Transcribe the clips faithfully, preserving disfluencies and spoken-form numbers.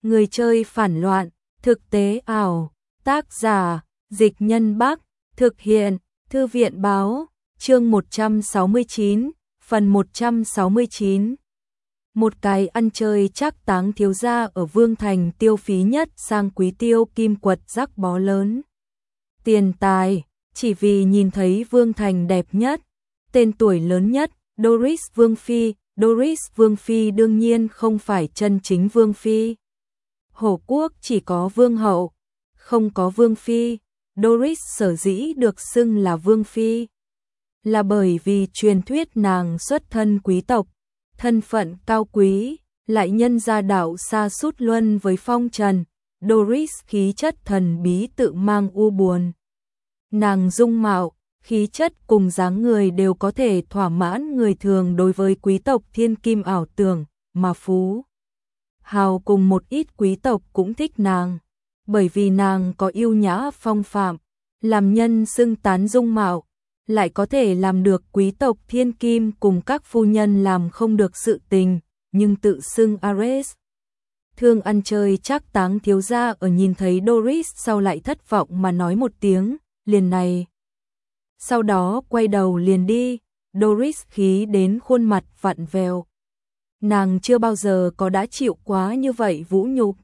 Người chơi phản loạn, thực tế ảo, tác giả, Dịch Nhân Bắc, thực hiện, Thư viện Báo, chương một trăm sáu mươi chín, phần một trăm sáu mươi chín. Một cái ăn chơi trác táng thiếu gia ở Vương Thành tiêu phí nhất sang quý tiêu kim quật rắc bó lớn. Tiền tài, chỉ vì nhìn thấy Vương Thành đẹp nhất, tên tuổi lớn nhất, Doris Vương Phi. Doris Vương Phi đương nhiên không phải chân chính Vương Phi. Hổ quốc chỉ có Vương Hậu, không có Vương Phi. Doris sở dĩ được xưng là Vương Phi là bởi vì truyền thuyết nàng xuất thân quý tộc, thân phận cao quý, lại nhân gia đạo xa sút luân với phong trần. Doris khí chất thần bí tự mang u buồn. Nàng dung mạo, khí chất cùng dáng người đều có thể thỏa mãn người thường đối với quý tộc thiên kim ảo tưởng, mà Phú Hào cùng một ít quý tộc cũng thích nàng, bởi vì nàng có yêu nhã phong phạm, làm nhân xưng tán dung mạo, lại có thể làm được quý tộc thiên kim cùng các phu nhân làm không được sự tình, nhưng tự xưng Ares. Thương ăn chơi trác táng thiếu gia ở nhìn thấy Doris sau lại thất vọng mà nói một tiếng, liền này. Sau đó quay đầu liền đi, Doris khí đến khuôn mặt vặn vẹo. Nàng chưa bao giờ có đã chịu quá như vậy vũ nhục.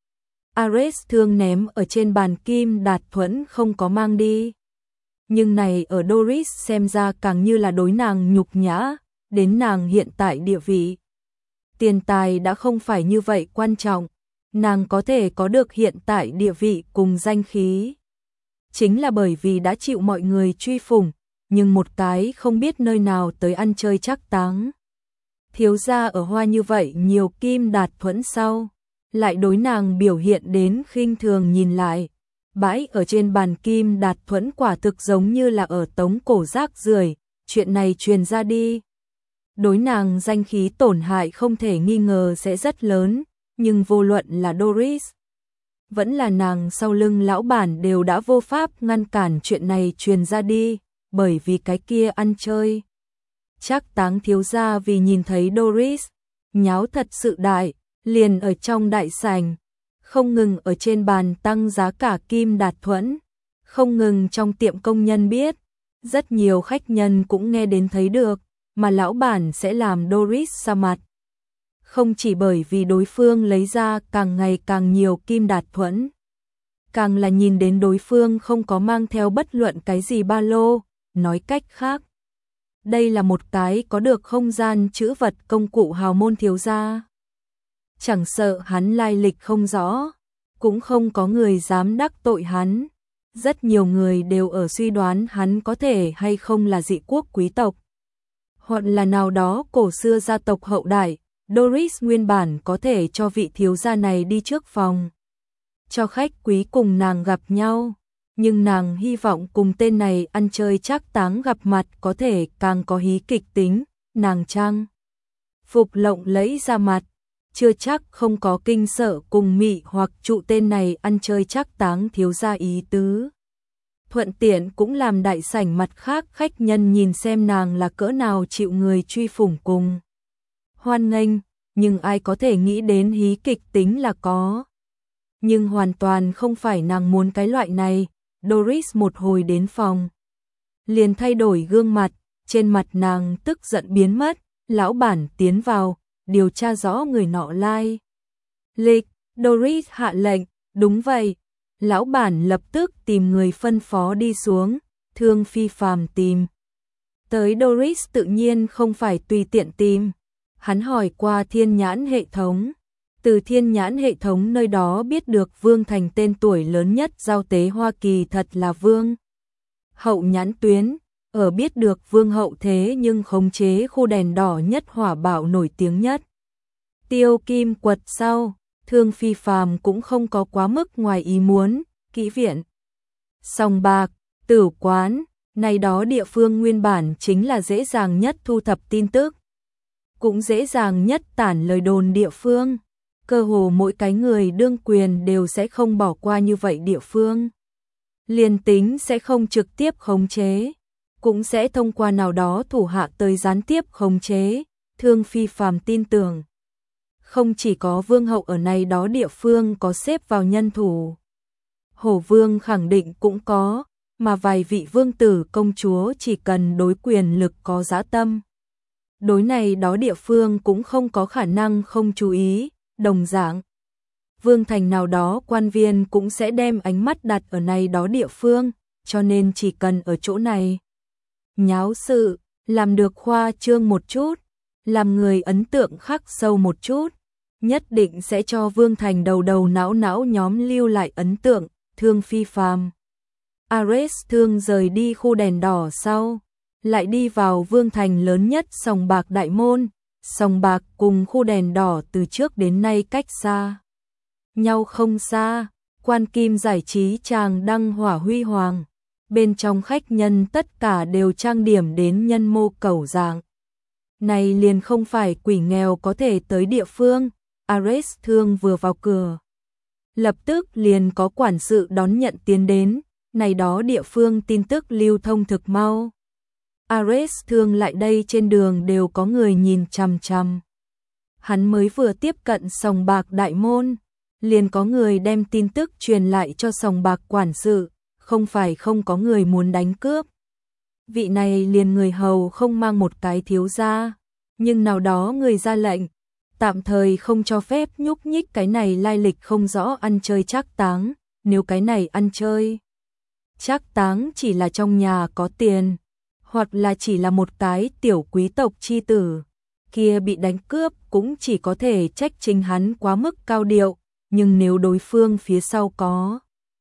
Ares thương ném ở trên bàn kim đạt thuẫn không có mang đi. Nhưng này ở Doris xem ra càng như là đối nàng nhục nhã, đến nàng hiện tại địa vị. Tiền tài đã không phải như vậy quan trọng, nàng có thể có được hiện tại địa vị cùng danh khí. Chính là bởi vì đã chịu mọi người truy phủng, nhưng một cái không biết nơi nào tới ăn chơi trác táng. Thiếu gia ở hoa như vậy nhiều kim đạt thuẫn sau, lại đối nàng biểu hiện đến khinh thường nhìn lại. Bãi ở trên bàn kim đạt thuẫn quả thực giống như là ở tống cổ rác rưởi, chuyện này truyền ra đi. Đối nàng danh khí tổn hại không thể nghi ngờ sẽ rất lớn, nhưng vô luận là Doris, vẫn là nàng sau lưng lão bản đều đã vô pháp ngăn cản chuyện này truyền ra đi, bởi vì cái kia ăn chơi. Trác táng thiếu gia vì nhìn thấy Doris, nháo thật sự đại, liền ở trong đại sảnh, không ngừng ở trên bàn tăng giá cả kim đạt thuẫn, không ngừng trong tiệm công nhân biết, rất nhiều khách nhân cũng nghe đến thấy được, mà lão bản sẽ làm Doris sa mặt. Không chỉ bởi vì đối phương lấy ra càng ngày càng nhiều kim đạt thuẫn, càng là nhìn đến đối phương không có mang theo bất luận cái gì ba lô, nói cách khác. Đây là một cái có được không gian trữ vật công cụ hào môn thiếu gia. Chẳng sợ hắn lai lịch không rõ, cũng không có người dám đắc tội hắn. Rất nhiều người đều ở suy đoán hắn có thể hay không là dị quốc quý tộc, hoặc là nào đó cổ xưa gia tộc hậu đại. Doris nguyên bản có thể cho vị thiếu gia này đi trước phòng, cho khách quý cùng nàng gặp nhau, nhưng nàng hy vọng cùng tên này ăn chơi trác táng gặp mặt có thể càng có hí kịch tính. Nàng trang phục lộng lẫy ra mặt, chưa chắc không có kinh sợ cùng mị hoặc trụ tên này ăn chơi trác táng thiếu gia ý tứ. Thuận tiện cũng làm đại sảnh mặt khác khách nhân nhìn xem nàng là cỡ nào chịu người truy phủng cùng hoan nghênh, nhưng ai có thể nghĩ đến hí kịch tính là có. Nhưng hoàn toàn không phải nàng muốn cái loại này. Doris một hồi đến phòng, liền thay đổi gương mặt, trên mặt nàng tức giận biến mất. Lão bản tiến vào, điều tra rõ người nọ lai lịch. Doris hạ lệnh, đúng vậy. Lão bản lập tức tìm người phân phó đi xuống, Thương Phi Phàm tìm tới Doris tự nhiên không phải tùy tiện tìm. Hắn hỏi qua thiên nhãn hệ thống, từ thiên nhãn hệ thống nơi đó biết được Vương Thành tên tuổi lớn nhất giao tế Hoa Kỳ thật là Vương Hậu nhãn tuyến, ở biết được Vương Hậu thế nhưng khống chế khu đèn đỏ nhất hỏa bạo nổi tiếng nhất. Tiêu kim quật sau, Thương Phi Phàm cũng không có quá mức ngoài ý muốn, kỹ viện, sòng bạc, tử quán, này đó địa phương nguyên bản chính là dễ dàng nhất thu thập tin tức, cũng dễ dàng nhất tản lời đồn địa phương. Cơ hồ mỗi cái người đương quyền đều sẽ không bỏ qua như vậy địa phương. Liên tính sẽ không trực tiếp khống chế, cũng sẽ thông qua nào đó thủ hạ tới gián tiếp khống chế. Thương Phi Phàm tin tưởng, Không chỉ có vương hậu ở này đó địa phương có xếp vào nhân thủ. Hổ vương khẳng định cũng có, mà vài vị vương tử công chúa chỉ cần đối quyền lực có dã tâm. Đối này đó địa phương cũng không có khả năng không chú ý, đồng dạng. Vương thành nào đó quan viên cũng sẽ đem ánh mắt đặt ở này đó địa phương, cho nên chỉ cần ở chỗ này. Nháo sự, làm được khoa trương một chút, làm người ấn tượng khắc sâu một chút, nhất định sẽ cho vương thành đầu đầu não não nhóm lưu lại ấn tượng, thương phi phàm. Ares thương rời đi khu đèn đỏ sau, lại đi vào vương thành lớn nhất sòng bạc đại môn, sòng bạc cùng khu đèn đỏ từ trước đến nay cách xa. Nhau không xa, quan kim giải trí tràng đăng hỏa huy hoàng, bên trong khách nhân tất cả đều trang điểm đến nhân mô cẩu dạng. Này liền không phải quỷ nghèo có thể tới địa phương, Ares thương vừa vào cửa. Lập tức liền có quản sự đón nhận tiến đến, này đó địa phương tin tức lưu thông thực mau. Ares thương lại đây trên đường đều có người nhìn chằm chằm. Hắn mới vừa tiếp cận sòng bạc đại môn, liền có người đem tin tức truyền lại cho sòng bạc quản sự, không phải không có người muốn đánh cướp. Vị này liền người hầu không mang một cái thiếu gia, nhưng nào đó người ra lệnh, tạm thời không cho phép nhúc nhích cái này lai lịch không rõ ăn chơi trác táng, nếu cái này ăn chơi trác táng chỉ là trong nhà có tiền, hoặc là chỉ là một cái tiểu quý tộc chi tử, kia bị đánh cướp cũng chỉ có thể trách chính hắn quá mức cao điệu, nhưng nếu đối phương phía sau có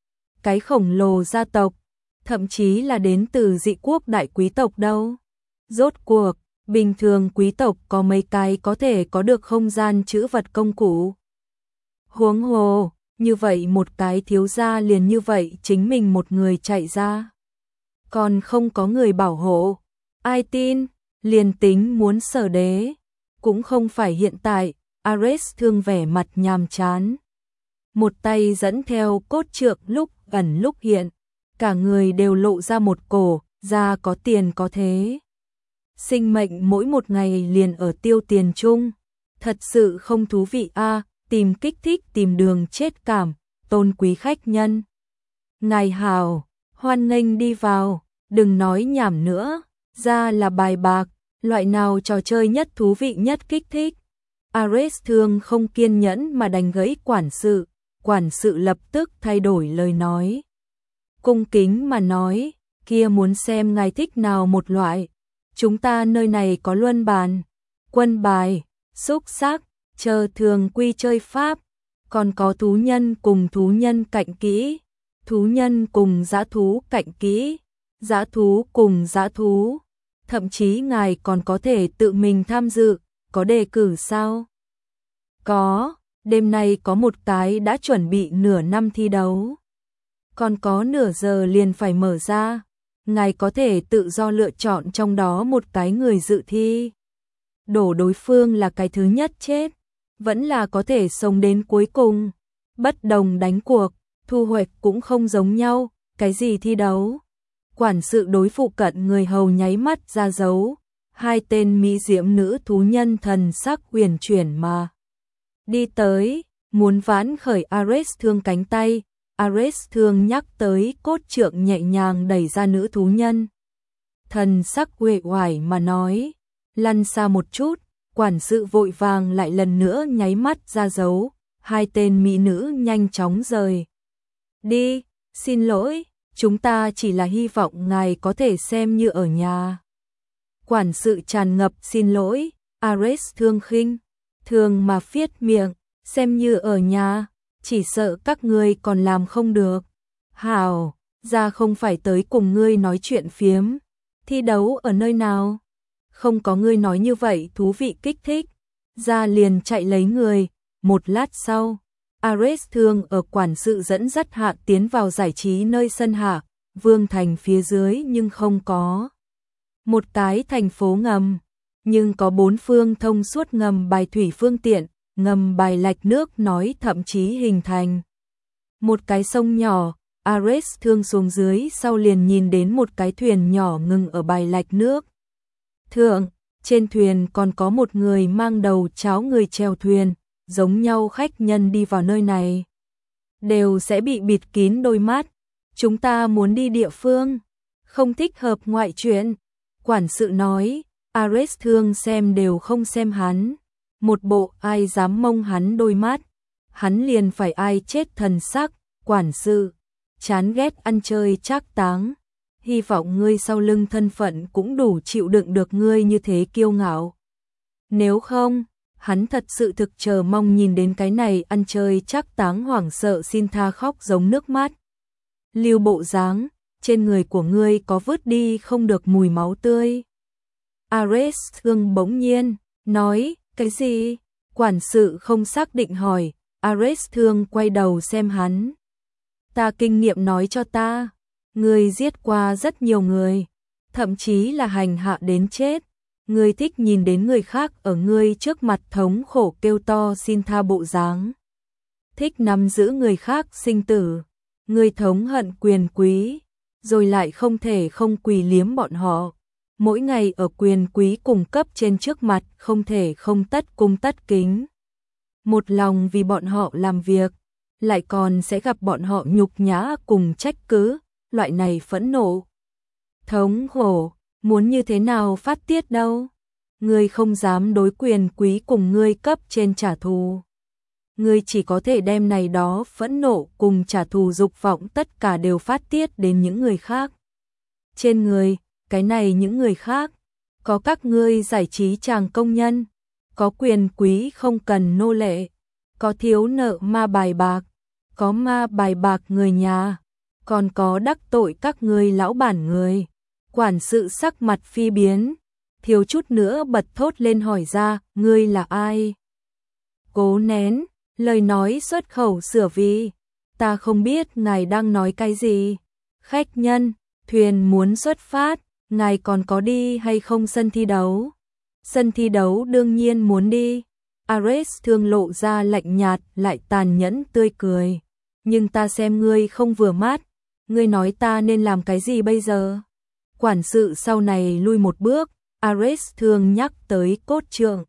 cái khổng lồ gia tộc, thậm chí là đến từ dị quốc đại quý tộc đâu. Rốt cuộc, bình thường quý tộc có mấy cái có thể có được không gian trữ vật công cụ. Huống hồ, như vậy một cái thiếu gia liền như vậy chính mình một người chạy ra. Còn không có người bảo hộ, ai tin, liền tính muốn sở đế, cũng không phải hiện tại, Ares thương vẻ mặt nhàm chán. Một tay dẫn theo cốt trượng lúc ẩn lúc hiện, cả người đều lộ ra một cổ, ra có tiền có thế. Sinh mệnh mỗi một ngày liền ở tiêu tiền chung, thật sự không thú vị a, tìm kích thích tìm đường chết cảm, tôn quý khách nhân. Ngài hào, hoan nghênh đi vào, đừng nói nhảm nữa, ra là bài bạc, loại nào trò chơi nhất thú vị nhất kích thích. Ares thương không kiên nhẫn mà đánh gãy quản sự, quản sự lập tức thay đổi lời nói. Cung kính mà nói, kia muốn xem ngài thích nào một loại. Chúng ta nơi này có luân bàn, quân bài, xúc xắc, chờ thường quy chơi pháp, còn có thú nhân cùng thú nhân cạnh kỹ, thú nhân cùng dã thú cạnh kỹ, dã thú cùng dã thú. Thậm chí ngài còn có thể tự mình tham dự, có đề cử sao? Có, đêm nay có một cái đã chuẩn bị nửa năm thi đấu. Còn có nửa giờ liền phải mở ra, ngài có thể tự do lựa chọn trong đó một cái người dự thi. Đổ đối phương là cái thứ nhất chết, vẫn là có thể sống đến cuối cùng. Bất đồng đánh cuộc, thu hoạch cũng không giống nhau, cái gì thi đấu. Quản sự đối phụ cận người hầu nháy mắt ra dấu, hai tên mỹ diễm nữ thú nhân thần sắc huyền chuyển mà. Đi tới, muốn vãn khởi Ares thương cánh tay, Ares thương nhắc tới cốt trượng nhẹ nhàng đẩy ra nữ thú nhân. Thần sắc uể oải mà nói, lăn xa một chút, quản sự vội vàng lại lần nữa nháy mắt ra dấu, hai tên mỹ nữ nhanh chóng rời. Đi, xin lỗi, chúng ta chỉ là hy vọng ngài có thể xem như ở nhà. Quản sự tràn ngập xin lỗi, Ares thương khinh, thường mà phiết miệng, xem như ở nhà, chỉ sợ các ngươi còn làm không được. Hảo, ra không phải tới cùng ngươi nói chuyện phiếm, thi đấu ở nơi nào? Không có ngươi nói như vậy thú vị kích thích, ra liền chạy lấy người, một lát sau. Ares thương ở quản sự dẫn dắt hạ tiến vào giải trí nơi sân hạ, vương thành phía dưới nhưng không có một cái thành phố ngầm, nhưng có bốn phương thông suốt ngầm bài thủy phương tiện, ngầm bài lạch nước nói thậm chí hình thành một cái sông nhỏ. Ares thương xuống dưới sau liền nhìn đến một cái thuyền nhỏ ngừng ở bài lạch nước thượng, trên thuyền còn có một người mang đầu cháo người chèo thuyền, giống nhau khách nhân đi vào nơi này đều sẽ bị bịt kín đôi mắt. Chúng ta muốn đi địa phương, không thích hợp ngoại chuyện. Quản sự nói, Ares Thương xem đều không xem hắn. Một bộ ai dám mông hắn đôi mắt, hắn liền phải ai chết thần sắc. Quản sự, chán ghét ăn chơi trác táng. Hy vọng ngươi sau lưng thân phận cũng đủ chịu đựng được ngươi như thế kiêu ngạo. Nếu không, hắn thật sự thực chờ mong nhìn đến cái này ăn chơi trác táng hoảng sợ xin tha khóc giống nước mắt. Lưu bộ dáng, trên người của ngươi có vứt đi không được mùi máu tươi. Ares Thương bỗng nhiên, nói, cái gì? Quản sự không xác định hỏi, Ares Thương quay đầu xem hắn. Ta kinh nghiệm nói cho ta, ngươi giết qua rất nhiều người, thậm chí là hành hạ đến chết. Ngươi thích nhìn đến người khác ở ngươi trước mặt thống khổ kêu to xin tha bộ dáng. Thích nắm giữ người khác sinh tử. Ngươi thống hận quyền quý, rồi lại không thể không quỳ liếm bọn họ. Mỗi ngày ở quyền quý cung cấp trên trước mặt không thể không tất cung tất kính. Một lòng vì bọn họ làm việc, lại còn sẽ gặp bọn họ nhục nhã cùng trách cứ, loại này phẫn nộ. Thống khổ, muốn như thế nào phát tiết đâu. Ngươi không dám đối quyền quý cùng ngươi cấp trên trả thù. Ngươi chỉ có thể đem này đó phẫn nộ cùng trả thù dục vọng tất cả đều phát tiết đến những người khác. Trên người, cái này những người khác, có các ngươi giải trí chàng công nhân, có quyền quý không cần nô lệ, có thiếu nợ ma bài bạc, có ma bài bạc người nhà, còn có đắc tội các ngươi lão bản người. Quản sự sắc mặt phi biến, thiếu chút nữa bật thốt lên hỏi ra, ngươi là ai? Cố nén, lời nói xuất khẩu sửa vì, ta không biết ngài đang nói cái gì. Khách nhân, thuyền muốn xuất phát, ngài còn có đi hay không sân thi đấu? Sân thi đấu đương nhiên muốn đi. Ares Thương lộ ra lạnh nhạt lại tàn nhẫn tươi cười. Nhưng ta xem ngươi không vừa mắt, ngươi nói ta nên làm cái gì bây giờ? Quản sự sau này lui một bước, Ares Thương nhắc tới cốt trượng.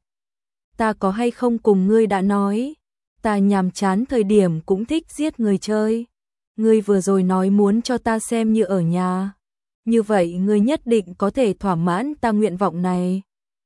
Ta có hay không cùng ngươi đã nói, ta nhàm chán thời điểm cũng thích giết người chơi. Ngươi vừa rồi nói muốn cho ta xem như ở nhà. Như vậy ngươi nhất định có thể thỏa mãn ta nguyện vọng này.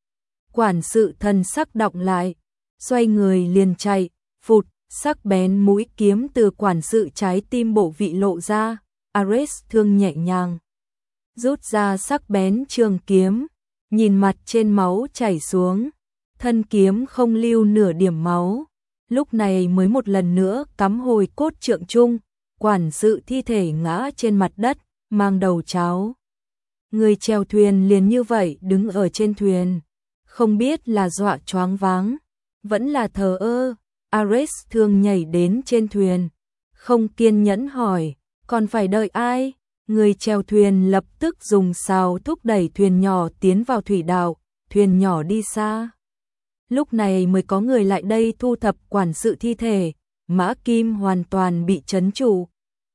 Quản sự thần sắc động lại, xoay người liền chạy, phụt, sắc bén mũi kiếm từ quản sự trái tim bộ vị lộ ra. Ares Thương nhẹ nhàng rút ra sắc bén trường kiếm, nhìn mặt trên máu chảy xuống, thân kiếm không lưu nửa điểm máu, lúc này mới một lần nữa cắm hồi cốt trượng chung. Quản sự thi thể ngã trên mặt đất, mang đầu cháo. Người chèo thuyền liền như vậy đứng ở trên thuyền, không biết là dọa choáng váng, vẫn là thờ ơ. Ares Thương nhảy đến trên thuyền, không kiên nhẫn hỏi, còn phải đợi ai? Người chèo thuyền lập tức dùng sào thúc đẩy thuyền nhỏ tiến vào thủy đạo, thuyền nhỏ đi xa. Lúc này mới có người lại đây thu thập quản sự thi thể. Mã Kim hoàn toàn bị trấn trụ.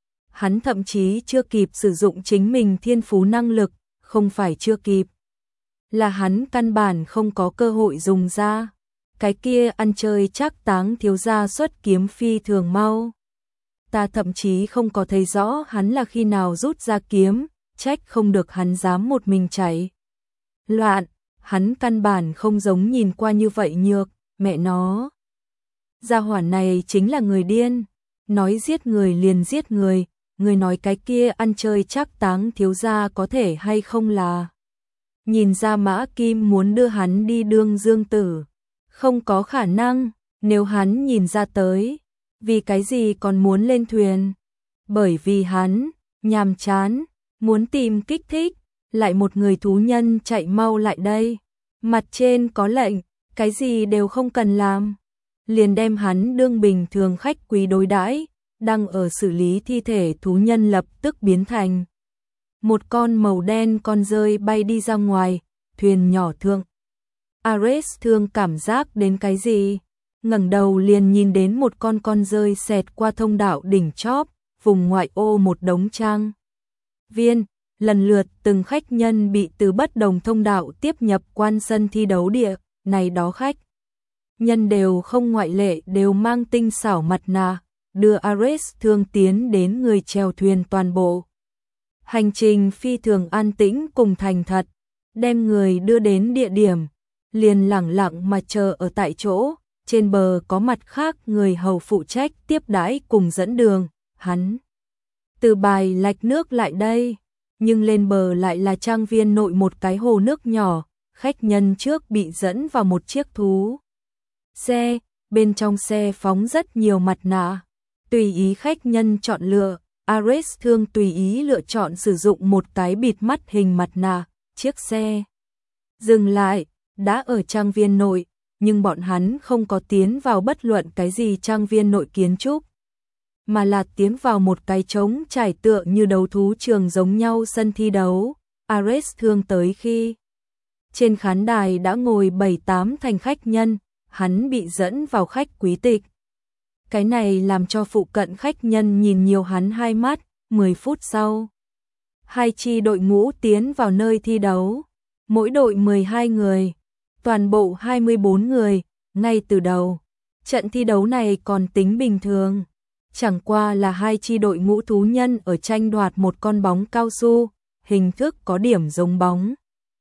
Hắn thậm chí chưa kịp sử dụng chính mình thiên phú năng lực, không phải chưa kịp, là hắn căn bản không có cơ hội dùng ra. Cái kia ăn chơi trác táng thiếu gia xuất kiếm phi thường mau. Ta thậm chí không có thấy rõ hắn là khi nào rút ra kiếm, trách không được hắn dám một mình chạy. Loạn, hắn căn bản không giống nhìn qua như vậy nhược, mẹ nó. Gia hỏa này chính là người điên, nói giết người liền giết người, người nói cái kia ăn chơi trác táng thiếu gia có thể hay không là. Nhìn ra Mã Kim muốn đưa hắn đi đương dương tử, không có khả năng, nếu hắn nhìn ra tới, vì cái gì còn muốn lên thuyền? Bởi vì hắn nhàm chán, muốn tìm kích thích, lại một người thú nhân chạy mau lại đây, mặt trên có lệnh, cái gì đều không cần làm, liền đem hắn đương bình thường khách quý đối đãi. Đang ở xử lý thi thể thú nhân lập tức biến thành một con màu đen con rơi bay đi ra ngoài, thuyền nhỏ thượng. Ares Thương cảm giác đến cái gì? Ngẩng đầu liền nhìn đến một con con rơi xẹt qua thông đạo đỉnh chóp, vùng ngoại ô một đống trang viên, lần lượt từng khách nhân bị từ bất đồng thông đạo tiếp nhập quan sân thi đấu địa, này đó khách nhân đều không ngoại lệ đều mang tinh xảo mặt nạ, đưa Ares Thương tiến đến người chèo thuyền toàn bộ. Hành trình phi thường an tĩnh cùng thành thật, đem người đưa đến địa điểm, liền lẳng lặng mà chờ ở tại chỗ, trên bờ có mặt khác người hầu phụ trách tiếp đãi cùng dẫn đường, hắn từ Bài Lạch nước lại đây, nhưng lên bờ lại là trang viên nội một cái hồ nước nhỏ, khách nhân trước bị dẫn vào một chiếc thú xe, bên trong xe phóng rất nhiều mặt nạ, tùy ý khách nhân chọn lựa. Ares Thương tùy ý lựa chọn sử dụng một cái bịt mắt hình mặt nạ, chiếc xe dừng lại, đã ở trang viên nội, nhưng bọn hắn không có tiến vào bất luận cái gì trang viên nội kiến trúc, mà là tiến vào một cái trống trải tựa như đấu thú trường giống nhau sân thi đấu. Ares Thương tới khi trên khán đài đã ngồi bảy tám thành khách nhân, hắn bị dẫn vào khách quý tịch. Cái này làm cho phụ cận khách nhân nhìn nhiều hắn hai mắt, mười phút sau. Hai chi đội ngũ tiến vào nơi thi đấu, mỗi đội mười hai người, toàn bộ hai mươi bốn người, ngay từ đầu. Trận thi đấu này còn tính bình thường, chẳng qua là hai chi đội ngũ thú nhân ở tranh đoạt một con bóng cao su, hình thức có điểm giống bóng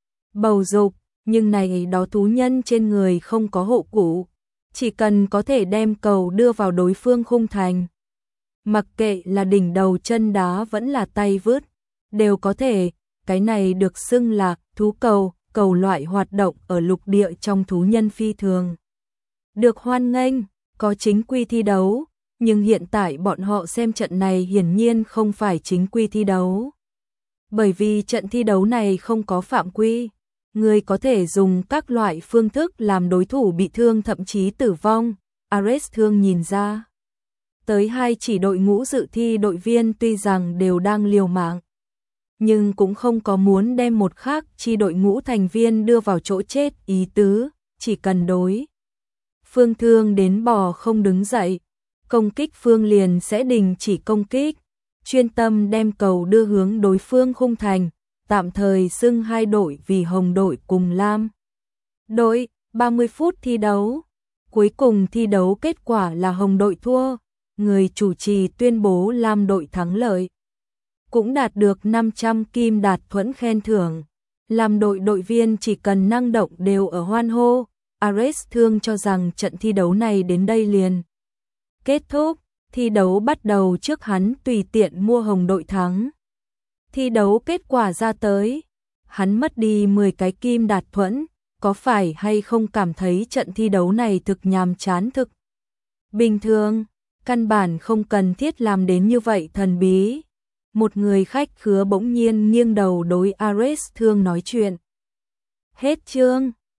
bầu dục, nhưng này đó thú nhân trên người không có hộ cụ. Chỉ cần có thể đem cầu đưa vào đối phương khung thành, mặc kệ là đỉnh đầu chân đá vẫn là tay vớt, đều có thể, cái này được xưng là thú cầu, cầu loại hoạt động ở lục địa trong thú nhân phi thường. Được hoan nghênh, có chính quy thi đấu, nhưng hiện tại bọn họ xem trận này hiển nhiên không phải chính quy thi đấu. Bởi vì trận thi đấu này không có phạm quy. Người có thể dùng các loại phương thức làm đối thủ bị thương thậm chí tử vong. Ares Thương nhìn ra. Tới hai chỉ đội ngũ dự thi đội viên tuy rằng đều đang liều mạng, nhưng cũng không có muốn đem một khác chi đội ngũ thành viên đưa vào chỗ chết ý tứ, chỉ cần đối phương thương đến bò không đứng dậy, công kích phương liền sẽ đình chỉ công kích, chuyên tâm đem cầu đưa hướng đối phương khung thành. Tạm thời xưng hai đội vì hồng đội cùng lam đội. Ba mươi phút thi đấu, cuối cùng thi đấu kết quả là hồng đội thua, người chủ trì tuyên bố lam đội thắng lợi, cũng đạt được năm trăm kim đạt thuẫn khen thưởng. Lam đội đội viên chỉ cần năng động đều ở hoan hô. Ares Thương cho rằng trận thi đấu này đến đây liền kết thúc, thi đấu bắt đầu trước hắn tùy tiện mua hồng đội thắng. Thi đấu kết quả ra tới, hắn mất đi mười cái kim đạt thuẫn, có phải hay không cảm thấy trận thi đấu này thực nhàm chán thực? Bình thường, căn bản không cần thiết làm đến như vậy thần bí. Một người khách khứa bỗng nhiên nghiêng đầu đối Ares Thương nói chuyện. Hết chương.